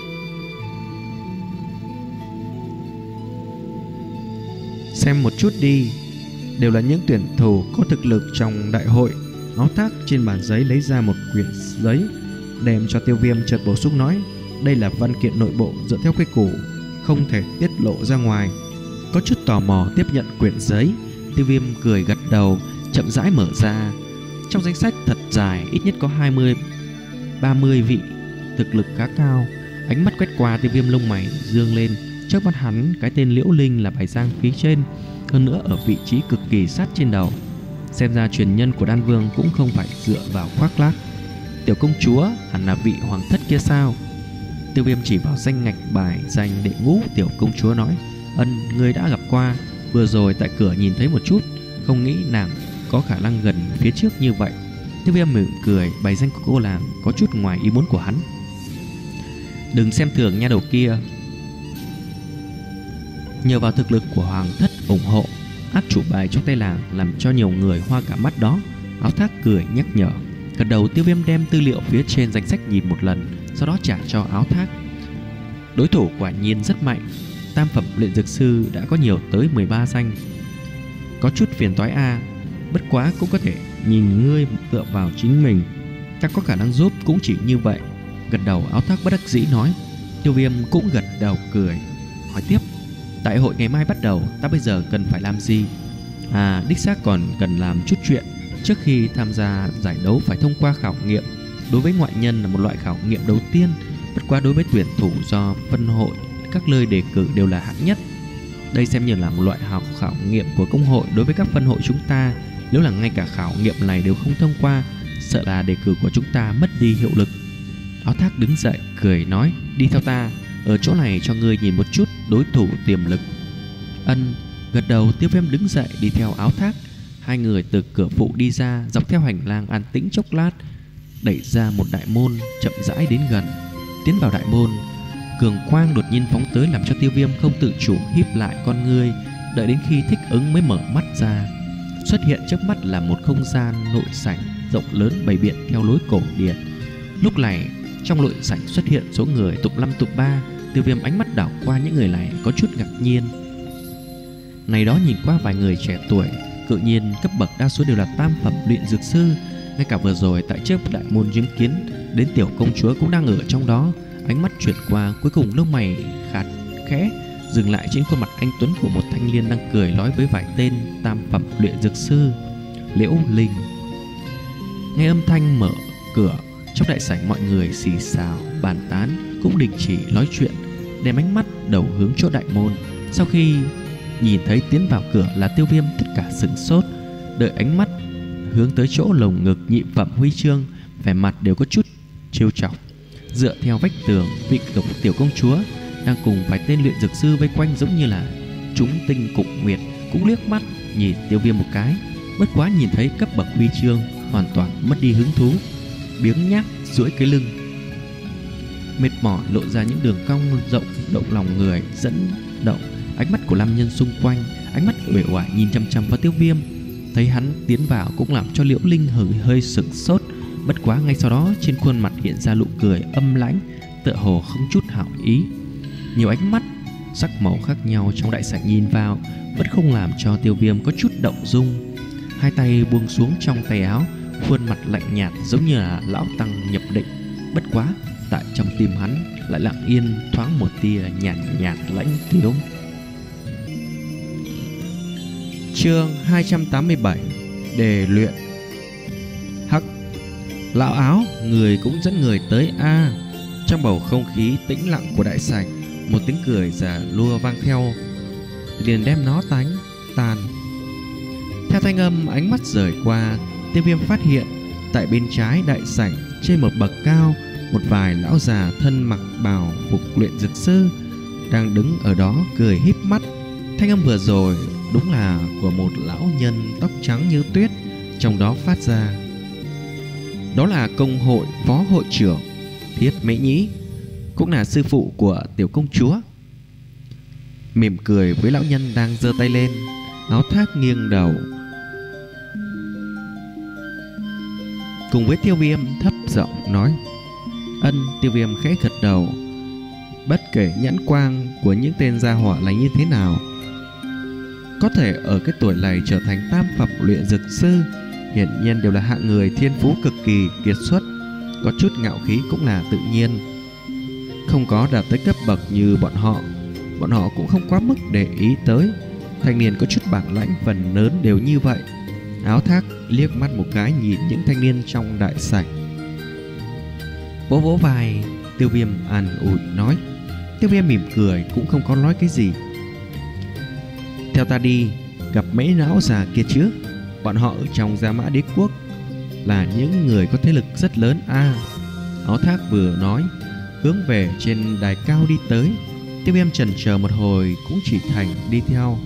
Xem một chút đi, đều là những tuyển thủ có thực lực trong đại hội. Áo Thác trên bàn giấy lấy ra một quyển giấy, đem cho Tiêu Viêm, chợt bổ sung nói: Đây là văn kiện nội bộ dựa theo quy củ, không thể tiết lộ ra ngoài. Có chút tò mò tiếp nhận quyển giấy, Tiêu Viêm cười gật đầu, chậm rãi mở ra. Trong danh sách thật dài, ít nhất có hai mươi ba mươi vị thực lực khá cao. Ánh mắt quét qua, Tiêu Viêm lông mày dương lên. Trước mắt hắn, cái tên Liễu Linh là bài giang phía trên, hơn nữa ở vị trí cực kỳ sát trên đầu. Xem ra truyền nhân của Đan Vương cũng không phải dựa vào khoác lác. Tiểu công chúa hẳn là vị hoàng thất kia sao? Tiêu Viêm chỉ vào danh ngạch bài danh đệ ngũ tiểu công chúa nói: Ân, người đã gặp qua, vừa rồi tại cửa nhìn thấy một chút, không nghĩ nàng có khả năng gần phía trước như vậy. Tiêu Viêm mỉm cười, bài danh của cô nàng có chút ngoài ý muốn của hắn. Đừng xem thường nha đầu kia, nhờ vào thực lực của hoàng thất ủng hộ, át chủ bài trong tay làng làm cho nhiều người hoa cả mắt đó. Áo Thác cười nhắc nhở. Gật đầu, Tiêu Viêm đem tư liệu phía trên danh sách nhìn một lần, sau đó trả cho Áo Thác. Đối thủ quả nhiên rất mạnh, tam phẩm luyện dược sư đã có nhiều tới mười ba danh. Có chút phiền toái a, bất quá cũng có thể nhìn ngươi tựa vào chính mình, ta có khả năng giúp cũng chỉ như vậy. Gật đầu, Áo Thác bất đắc dĩ nói. Tiêu Viêm cũng gật đầu cười, hỏi tiếp: Đại hội ngày mai bắt đầu, ta bây giờ cần phải làm gì? À, đích xác còn cần làm chút chuyện. Trước khi tham gia giải đấu phải thông qua khảo nghiệm. Đối với ngoại nhân là một loại khảo nghiệm đầu tiên, bất quá đối với tuyển thủ do phân hội các nơi đề cử đều là hạng nhất. Đây xem như là một loại học khảo nghiệm của công hội đối với các phân hội chúng ta. Nếu là ngay cả khảo nghiệm này đều không thông qua, sợ là đề cử của chúng ta mất đi hiệu lực. Áo Thác đứng dậy cười nói: Đi theo ta, ở chỗ này cho ngươi nhìn một chút đối thủ tiềm lực. Ân. Gật đầu, Tiêu Viêm đứng dậy đi theo Áo Thác. Hai người từ cửa phụ đi ra, dọc theo hành lang an tĩnh chốc lát, đẩy ra một đại môn, chậm rãi đến gần. Tiến vào đại môn, cường quang đột nhiên phóng tới làm cho Tiêu Viêm không tự chủ híp lại con ngươi, đợi đến khi thích ứng mới mở mắt ra. Xuất hiện trước mắt là một không gian nội sảnh rộng lớn bày biện theo lối cổ điển. Lúc này trong nội sảnh xuất hiện số người tụng năm tụng ba. Tiêu Viêm ánh mắt đảo qua những người này có chút ngạc nhiên. Này đó nhìn qua vài người trẻ tuổi, tự nhiên cấp bậc đa số đều là tam phẩm luyện dược sư. Ngay cả vừa rồi tại trước đại môn chứng kiến đến tiểu công chúa cũng đang ở trong đó. Ánh mắt chuyển qua, cuối cùng lông mày khạt khẽ dừng lại trên khuôn mặt anh tuấn của một thanh niên đang cười nói với vài tên tam phẩm luyện dược sư. Liễu Linh. Nghe âm thanh mở cửa, trong đại sảnh mọi người xì xào bàn tán cũng đình chỉ nói chuyện, đem ánh mắt đầu hướng chỗ đại môn. Sau khi nhìn thấy tiến vào cửa là Tiêu Viêm, tất cả sửng sốt, đợi ánh mắt hướng tới chỗ lồng ngực nhị phẩm huy chương, vẻ mặt đều có chút trêu chọc. Dựa theo vách tường, vị cổng tiểu công chúa đang cùng vài tên luyện dược sư vây quanh giống như là chúng tinh cụng nguyệt, cũng liếc mắt nhìn Tiêu Viêm một cái. Bất quá nhìn thấy cấp bậc huy chương, hoàn toàn mất đi hứng thú, biếng nhác duỗi cái lưng, mệt mỏi lộ ra những đường cong rộng động lòng người, dẫn động ánh mắt của nam nhân xung quanh. Ánh mắt uể oải nhìn chăm chăm vào Tiêu Viêm, thấy hắn tiến vào cũng làm cho Liễu Linh hơi hơi sửng sốt. Bất quá ngay sau đó trên khuôn mặt hiện ra nụ cười âm lãnh, tựa hồ không chút hảo ý. Nhiều ánh mắt sắc màu khác nhau trong đại sảnh nhìn vào vẫn không làm cho Tiêu Viêm có chút động dung. Hai tay buông xuống trong tay áo, khuôn mặt lạnh nhạt giống như là lão tăng nhập định. Bất quá tại trong tim hắn lại lặng yên thoáng một tia nhàn nhạt, nhạt lãnh tiếu. Chương hai trăm tám mươi bảy. Đề luyện. Hắc, lão áo, người cũng dẫn người tới a. À. Trong bầu không khí tĩnh lặng của đại sảnh, một tiếng cười già lua vang theo, liền đem nó tánh tàn. Theo thanh âm ánh mắt rời qua, Tiêu Viêm phát hiện tại bên trái đại sảnh trên một bậc cao, một vài lão già thân mặc bào phục luyện dược sư đang đứng ở đó cười híp mắt. Thanh âm vừa rồi đúng là của một lão nhân tóc trắng như tuyết trong đó phát ra. Đó là công hội phó hội trưởng Thiết Mễ Nhĩ, cũng là sư phụ của tiểu công chúa. Mỉm cười với lão nhân đang giơ tay lên, áo thác nghiêng đầu, cùng với Tiêu Viêm thấp giọng nói. Ân. Tiêu Viêm khẽ gật đầu. Bất kể nhãn quang của những tên gia hỏa là như thế nào, có thể ở cái tuổi này trở thành tam phẩm luyện dược sư, hiển nhiên đều là hạng người thiên phú cực kỳ kiệt xuất, có chút ngạo khí cũng là tự nhiên. Không có đạt tới cấp bậc như bọn họ, bọn họ cũng không quá mức để ý tới. Thanh niên có chút bản lãnh phần lớn đều như vậy. Áo thác liếc mắt một cái nhìn những thanh niên trong đại sảnh, vỗ vỗ vai Tiêu Viêm an ủi nói. Tiêu Viêm mỉm cười cũng không có nói cái gì. Theo ta đi gặp mấy lão già kia trước, bọn họ ở trong Gia Mã Đế Quốc là những người có thế lực rất lớn a. À, Áo thác vừa nói, hướng về trên đài cao đi tới. Tiêu Viêm chần chờ một hồi cũng chỉ thành đi theo.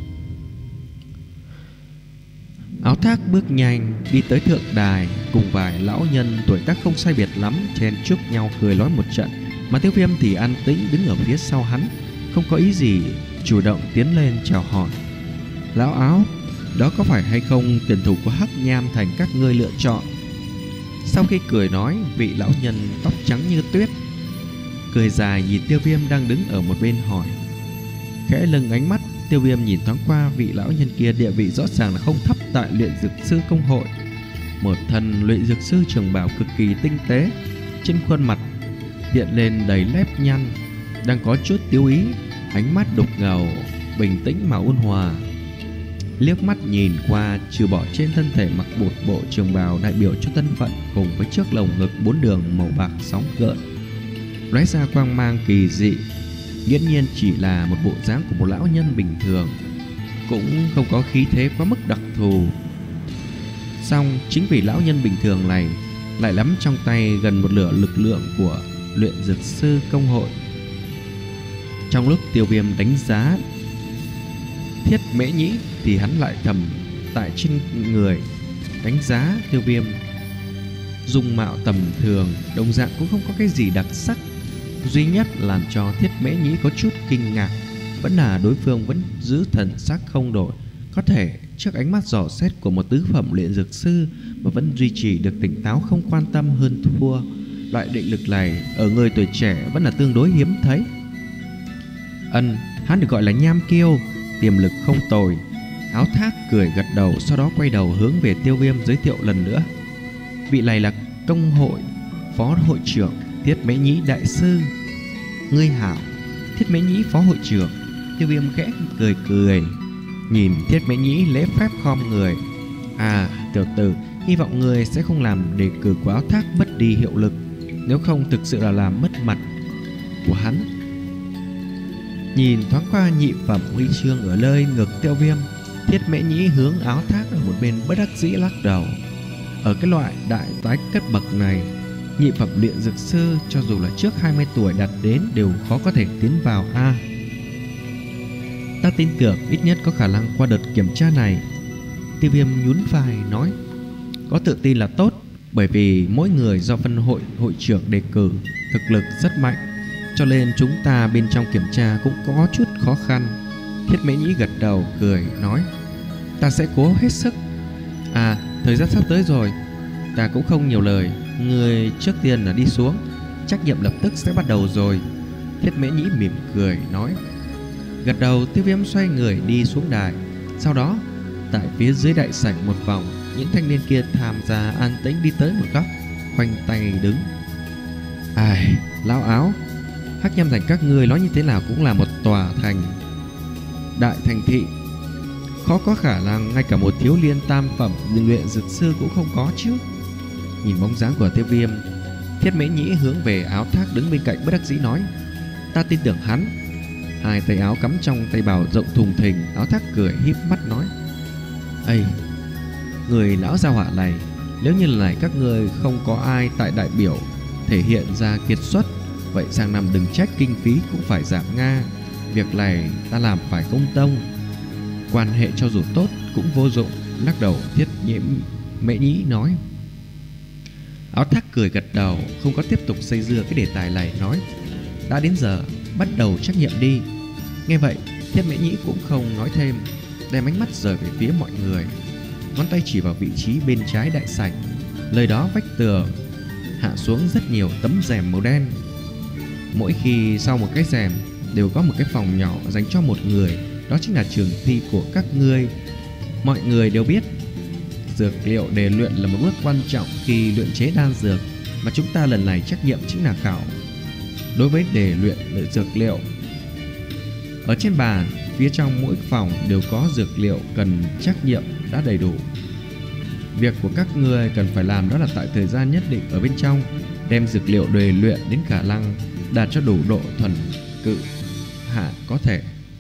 Áo thác bước nhanh đi tới thượng đài, cùng vài lão nhân tuổi tác không sai biệt lắm chen chúc nhau cười nói một trận, mà Tiêu Viêm thì an tĩnh đứng ở phía sau hắn, không có ý gì chủ động tiến lên chào hỏi. Lão áo, đó có phải hay không tuyển thủ của Hắc Nham Thành các ngươi lựa chọn? Sau khi cười nói, vị lão nhân tóc trắng như tuyết cười dài nhìn Tiêu Viêm đang đứng ở một bên hỏi. Khẽ lưng ánh mắt, Tiêu Viêm nhìn thoáng qua vị lão nhân kia, địa vị rõ ràng là không thấp tại luyện dược sư công hội. Một thân luyện dược sư trường bào cực kỳ tinh tế, trên khuôn mặt hiện lên đầy nếp nhăn, đang có chút tiêu ý, ánh mắt đục ngầu, bình tĩnh mà ôn hòa. Liếc mắt nhìn qua, trừ bỏ trên thân thể mặc một bộ trường bào đại biểu cho thân phận, cùng với trước lồng ngực bốn đường màu bạc sóng gợn lóe ra quang mang kỳ dị, nghiễm nhiên chỉ là một bộ dáng của một lão nhân bình thường, cũng không có khí thế quá mức đặc thù. Song chính vì lão nhân bình thường này lại nắm trong tay gần một nửa lực lượng của luyện dược sư công hội. Trong lúc Tiêu Viêm đánh giá Thiết Mễ Nhĩ thì hắn lại thầm tại trên người đánh giá Tiêu Viêm dung mạo tầm thường, đồng dạng cũng không có cái gì đặc sắc. Duy nhất làm cho Thiết Mễ Nhĩ có chút kinh ngạc vẫn là đối phương vẫn giữ thần sắc không đổi, có thể trước ánh mắt dò xét của một tứ phẩm luyện dược sư mà vẫn duy trì được tỉnh táo, không quan tâm hơn thua. Loại định lực này ở người tuổi trẻ vẫn là tương đối hiếm thấy. Ân, hắn được gọi là nham kiêu, tiềm lực không tồi. Áo Thác cười gật đầu, sau đó quay đầu hướng về Tiêu Viêm giới thiệu lần nữa. Vị này là công hội phó hội trưởng Thiết Mễ Nhĩ đại sư. Ngươi hảo. Thiết Mễ Nhĩ phó hội trưởng. Tiêu Viêm khẽ cười cười, nhìn Thiết Mễ Nhĩ lễ phép khom người. À, tiểu tử, hy vọng người sẽ không làm đề cử của Áo Thác mất đi hiệu lực, nếu không thực sự là làm mất mặt của hắn. Nhìn thoáng qua nhị phẩm huy chương ở nơi ngực Tiêu Viêm, Thiết Mễ Nhĩ hướng Áo Thác ở một bên bất đắc dĩ lắc đầu. Ở cái loại đại tái cấp bậc này, nhị phẩm luyện dược sư cho dù là trước hai mươi tuổi đạt đến đều khó có thể tiến vào a. Ta tin tưởng ít nhất có khả năng qua đợt kiểm tra này. Tiêu Viêm nhún vai nói. Có tự tin là tốt, bởi vì mỗi người do phân hội hội trưởng đề cử, thực lực rất mạnh, cho nên chúng ta bên trong kiểm tra cũng có chút khó khăn. Thiết Mễ Nhĩ gật đầu cười nói. Ta sẽ cố hết sức. À, thời gian sắp tới rồi, ta cũng không nhiều lời, người trước tiên là đi xuống, trách nhiệm lập tức sẽ bắt đầu rồi. Thiết Mễ Nhĩ mỉm cười nói. Gật đầu, Tiêu Viêm xoay người đi xuống đài. Sau đó tại phía dưới đại sảnh một vòng, những thanh niên kia tham gia an tĩnh đi tới một góc, khoanh tay đứng. Ai, lão Áo, Hắc Nham Thành các ngươi nói như thế nào cũng là một tòa thành đại thành thị, khó có khả năng ngay cả một thiếu liên tam phẩm luyện dược sư cũng không có chứ. Nhìn bóng dáng của Tiêu Viêm, Thiết Mễ Nhĩ hướng về Áo Thác đứng bên cạnh bất đắc dĩ nói. Ta tin tưởng hắn. Hai tay áo cắm trong tay bào rộng thùng thình. Áo Thác cười híp mắt nói. Ây, người lão gia hỏa này, nếu như lần này các người không có ai tại đại biểu thể hiện ra kiệt xuất, vậy sang năm đừng trách kinh phí cũng phải giảm nga. Việc này ta làm phải công tông, quan hệ cho dù tốt cũng vô dụng. Lắc đầu, Thiết Nhiễm Mễ Nhĩ nói. Áo Thác cười gật đầu, không có tiếp tục xây dưa cái đề tài này, nói. Đã đến giờ, bắt đầu trách nhiệm đi. Nghe vậy, Thiết Mễ Nhĩ cũng không nói thêm, đem ánh mắt rời về phía mọi người, ngón tay chỉ vào vị trí bên trái đại sảnh. Lời đó vách tường hạ xuống rất nhiều tấm rèm màu đen. Mỗi khi sau một cái rèm đều có một cái phòng nhỏ dành cho một người, đó chính là trường thi của các ngươi. Mọi người đều biết, dược liệu để luyện là một bước quan trọng khi luyện chế đan dược, mà chúng ta lần này trách nhiệm chính là khảo đối với đề luyện dược liệu. Ở trên bàn phía trong mỗi phòng đều có dược liệu cần trắc nghiệm đã đầy đủ. Việc của các ngươi cần phải làm đó là tại thời gian nhất định ở bên trong đem dược liệu đề luyện đến khả năng đạt cho đủ độ thuần cự hạ có thể.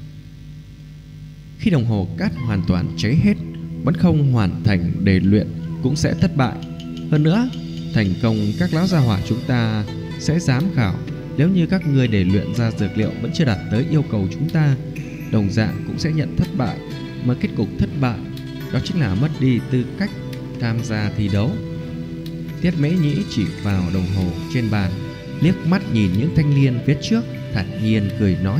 Khi đồng hồ cát hoàn toàn cháy hết, vẫn không hoàn thành đề luyện cũng sẽ thất bại. Hơn nữa, thành công các lão gia hỏa chúng ta sẽ giám khảo. Nếu như các ngươi đề luyện ra dược liệu vẫn chưa đạt tới yêu cầu chúng ta, đồng dạng cũng sẽ nhận thất bại. Mà kết cục thất bại đó chính là mất đi tư cách tham gia thi đấu. Thiết Mễ Nhĩ chỉ vào đồng hồ trên bàn, liếc mắt nhìn những thanh niên phía trước, thản nhiên cười nói.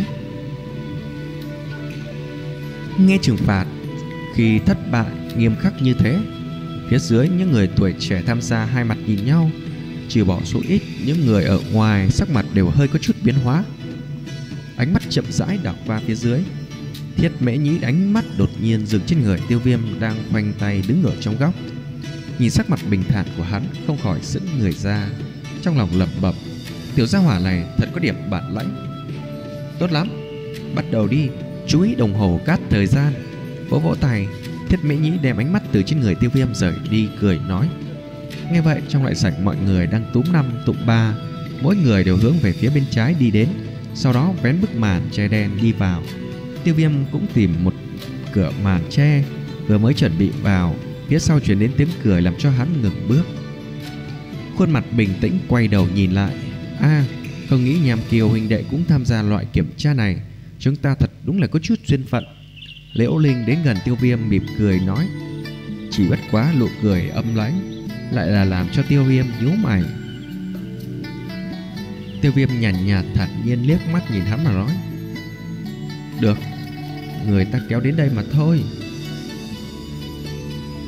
Nghe trừng phạt khi thất bại nghiêm khắc như thế. Phía dưới những người tuổi trẻ tham gia hai mặt nhìn nhau, trừ bỏ số ít những người ở ngoài sắc mặt đều hơi có chút biến hóa. Ánh mắt chậm rãi đảo qua phía dưới. Thiết Mễ Nhĩ ánh mắt đột nhiên dừng trên người Tiêu Viêm đang khoanh tay đứng ở trong góc. Nhìn sắc mặt bình thản của hắn, không khỏi sững người ra, trong lòng lẩm bẩm, tiểu gia hỏa này thật có điểm bản lãnh. Tốt lắm, bắt đầu đi, chú ý đồng hồ cát thời gian. Vỗ vỗ tay, Thiết Mễ Nhĩ đem ánh mắt từ trên người Tiêu Viêm rời đi, cười nói. Nghe vậy, trong đại sảnh mọi người đang túm năm tụng ba, mỗi người đều hướng về phía bên trái đi đến, sau đó vén bức màn che đen đi vào. Tiêu Viêm cũng tìm một cửa màn che, vừa mới chuẩn bị vào, phía sau truyền đến tiếng cười làm cho hắn ngừng bước. Khuôn mặt bình tĩnh quay đầu nhìn lại. A, à, không nghĩ Nham Kiều huynh đệ cũng tham gia loại kiểm tra này, chúng ta thật đúng là có chút duyên phận. Liễu Linh đến gần Tiêu Viêm mỉm cười nói. Chỉ bất quá nụ cười âm lãnh lại là làm cho Tiêu Viêm nhíu mày. Tiêu Viêm nhàn nhạt thản nhiên liếc mắt nhìn hắn mà nói. Được, người ta kéo đến đây mà thôi.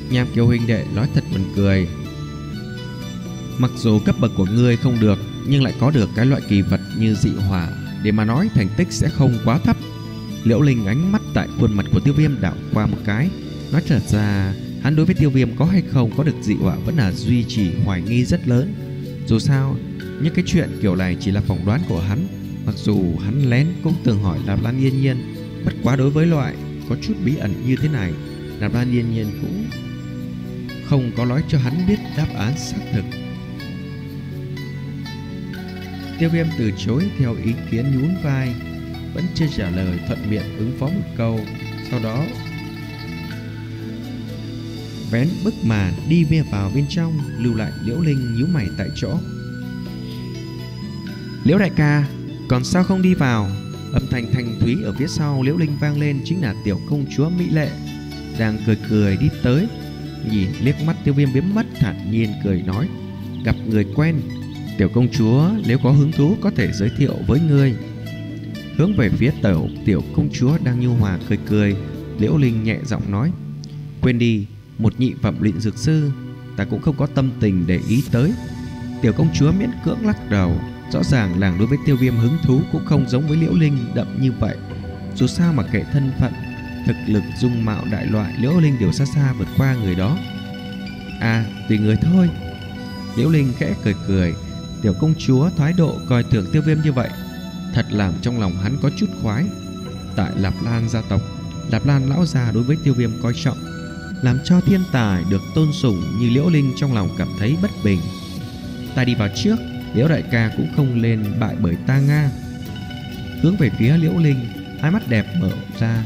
Nham Kiều huynh đệ nói thật buồn cười. Mặc dù cấp bậc của ngươi không được, nhưng lại có được cái loại kỳ vật như dị hỏa, để mà nói thành tích sẽ không quá thấp. Liễu Linh ánh mắt tại khuôn mặt của Tiêu Viêm đảo qua một cái. Nói thật ra, hắn đối với Tiêu Viêm có hay không có được dị hỏa vẫn là duy trì hoài nghi rất lớn. Dù sao, những cái chuyện kiểu này chỉ là phỏng đoán của hắn. Mặc dù hắn lén cũng từng hỏi Nạp Lan Yên Nhiên, bất quá đối với loại có chút bí ẩn như thế này, Nạp Lan Yên Nhiên cũng không có nói cho hắn biết đáp án xác thực. Tiêu Viêm từ chối theo ý kiến, nhún vai, vẫn chưa trả lời, thuận miệng ứng phó một câu. Sau đó vén bức màn đi về vào bên trong, lưu lại Liễu Linh nhíu mày tại chỗ. Liễu đại ca, còn sao không đi vào? Âm thanh thanh thúy ở phía sau Liễu Linh vang lên, chính là tiểu công chúa mỹ lệ đang cười cười đi tới, nhìn liếc mắt Tiêu Viêm biến mất, thản nhiên cười nói: gặp người quen, tiểu công chúa nếu có hứng thú có thể giới thiệu với ngươi. Hướng về phía tiểu tiểu công chúa đang nhu hòa cười cười, Liễu Linh nhẹ giọng nói: quên đi, một nhị phẩm luyện dược sư ta cũng không có tâm tình để ý tới. Tiểu công chúa miễn cưỡng lắc đầu. Rõ ràng làng đối với Tiêu Viêm hứng thú cũng không giống với Liễu Linh đậm như vậy. Dù sao mà kể thân phận, thực lực, dung mạo đại loại, Liễu Linh đều xa xa vượt qua người đó. À, tùy người thôi. Liễu Linh khẽ cười cười. Tiểu công chúa thái độ coi thường Tiêu Viêm như vậy, thật làm trong lòng hắn có chút khoái. Tại Lạp Lan gia tộc, Lạp Lan lão già đối với Tiêu Viêm coi trọng, làm cho thiên tài được tôn sùng như Liễu Linh trong lòng cảm thấy bất bình. Ta đi vào trước, Liễu đại ca cũng không lên bại bởi ta nga. Hướng về phía Liễu Linh, hai mắt đẹp mở ra.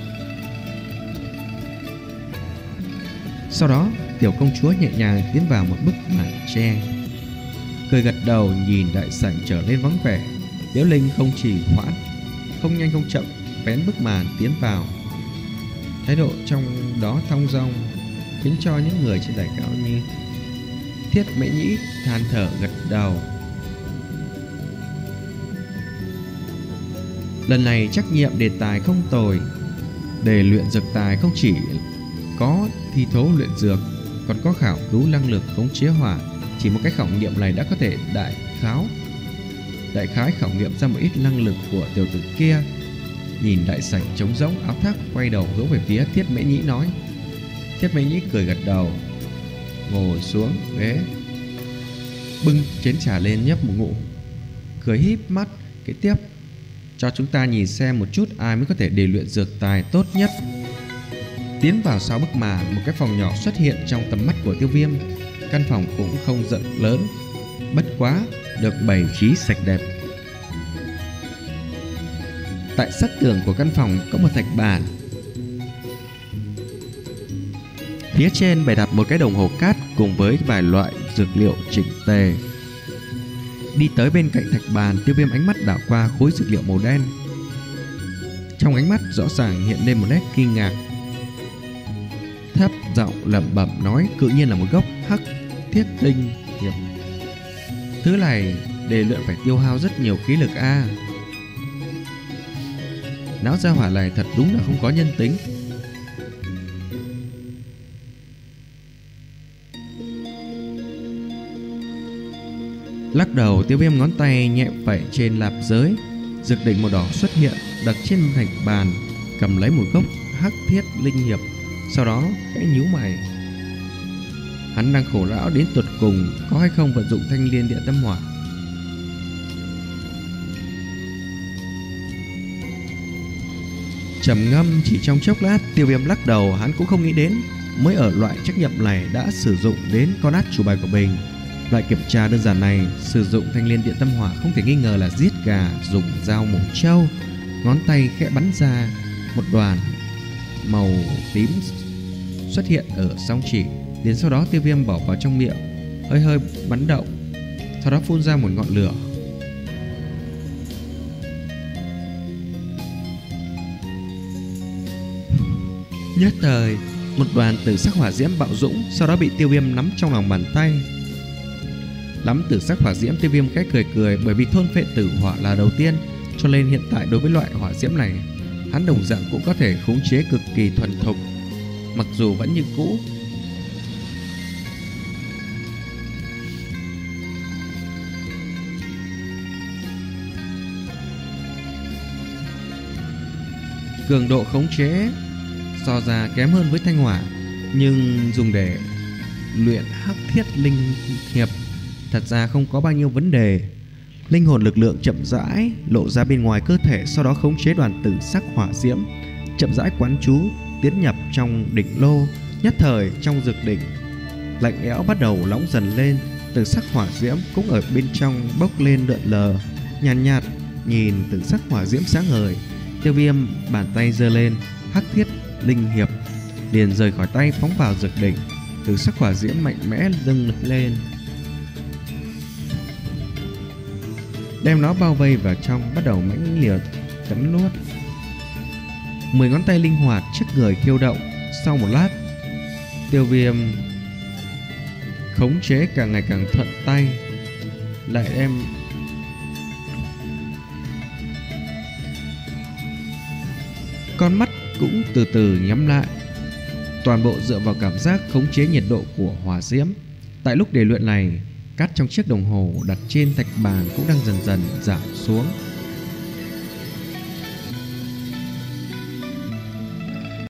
Sau đó tiểu công chúa nhẹ nhàng tiến vào một bức màn tre, cười gật đầu nhìn đại sảnh trở nên vắng vẻ. Liễu Linh không trì hoãn, không nhanh không chậm vén bức màn tiến vào, thái độ trong đó thong dong khiến cho những người trên đài cao như Thiết Mễ Nhĩ than thở gật đầu. Lần này trách nhiệm đề tài không tồi. Đề luyện dược tài không chỉ có thi thố luyện dược, còn có khảo cứu năng lực khống chế hỏa. Chỉ một cái khảo nghiệm này đã có thể đại kháo đại khái khảo nghiệm ra một ít năng lực của tiểu tử kia. Nhìn đại sảnh trống rỗng, áo thác quay đầu hướng về phía Thiết Mễ Nhĩ nói. Thiết Mễ Nhĩ cười gật đầu, ngồi xuống ghế, bưng chén trà lên nhấp một ngụm, cười híp mắt. Kế tiếp, cho chúng ta nhìn xem một chút ai mới có thể để luyện dược tài tốt nhất. Tiến vào sau bức màn, một cái phòng nhỏ xuất hiện trong tầm mắt của Tiêu Viêm. Căn phòng cũng không rộng lớn, bất quá được bày trí sạch đẹp. Tại sát tường của căn phòng có một thạch bàn, phía trên bày đặt một cái đồng hồ cát cùng với vài loại dược liệu chỉnh tề. Đi tới bên cạnh thạch bàn, Tiêu Viêm ánh mắt đảo qua khối dược liệu màu đen. Trong ánh mắt rõ ràng hiện lên một nét kinh ngạc, thấp giọng lẩm bẩm nói: cự nhiên là một gốc hắc thiết linh hiệp. Thứ này để luyện phải tiêu hao rất nhiều khí lực a. À. Não gia hỏa này thật đúng là không có nhân tính. Lắc đầu, Tiêu Viêm ngón tay nhẹ phẩy trên lạp giới, dược đỉnh màu đỏ xuất hiện đặt trên thạch bàn, cầm lấy một gốc hắc thiết linh hiệp. Sau đó khẽ nhíu mày. Hắn đang khổ não đến tột cùng, có hay không vận dụng thanh liên địa tâm hỏa. Trầm ngâm chỉ trong chốc lát, Tiêu Viêm lắc đầu. Hắn cũng không nghĩ đến mới ở loại trách nhiệm này đã sử dụng đến con át chủ bài của mình. Loại kiểm tra đơn giản này, sử dụng thanh liên điện tâm hỏa không thể nghi ngờ là giết gà dùng dao mổ trâu. Ngón tay khẽ bắn ra một đoàn màu tím xuất hiện ở song chỉ, đến sau đó Tiêu Viêm bỏ vào trong miệng, hơi hơi bắn động, sau đó phun ra một ngọn lửa. Nhất thời, một đoàn tử sắc hỏa diễm bạo dũng, sau đó bị Tiêu Viêm nắm trong lòng bàn tay. Nắm tử sắc hỏa diễm, Tiêu Viêm khẽ cười cười, bởi vì thôn phệ tử hỏa là đầu tiên, cho nên hiện tại đối với loại hỏa diễm này, hắn đồng dạng cũng có thể khống chế cực kỳ thuần thục. Mặc dù vẫn như cũ Cường độ khống chế so ra kém hơn với thanh hỏa, nhưng dùng để luyện hắc thiết linh hiệp thật ra không có bao nhiêu vấn đề. Linh hồn lực lượng chậm rãi lộ ra bên ngoài cơ thể, sau đó khống chế đoàn tử sắc hỏa diễm chậm rãi quán chú tiến nhập trong đỉnh lô. Nhất thời trong dược đỉnh lạnh lẽo bắt đầu nóng dần lên, tử sắc hỏa diễm cũng ở bên trong bốc lên lượn lờ. Nhàn nhạt, nhạt nhìn tử sắc hỏa diễm sáng ngời, Tiêu Viêm bàn tay giơ lên, hắc thiết linh hiệp liền rời khỏi tay phóng vào dược đỉnh. Tử sắc hỏa diễm mạnh mẽ dâng lên, đem nó bao vây vào trong, bắt đầu mãnh liệt cắn nuốt. Mười ngón tay linh hoạt trước người khiêu động. Sau một lát, Tiêu Viêm khống chế càng ngày càng thuận tay, lại đem con mắt cũng từ từ nhắm lại, toàn bộ dựa vào cảm giác khống chế nhiệt độ của hỏa diễm. Tại lúc để luyện này, cát trong chiếc đồng hồ đặt trên thạch bàn cũng đang dần dần giảm xuống.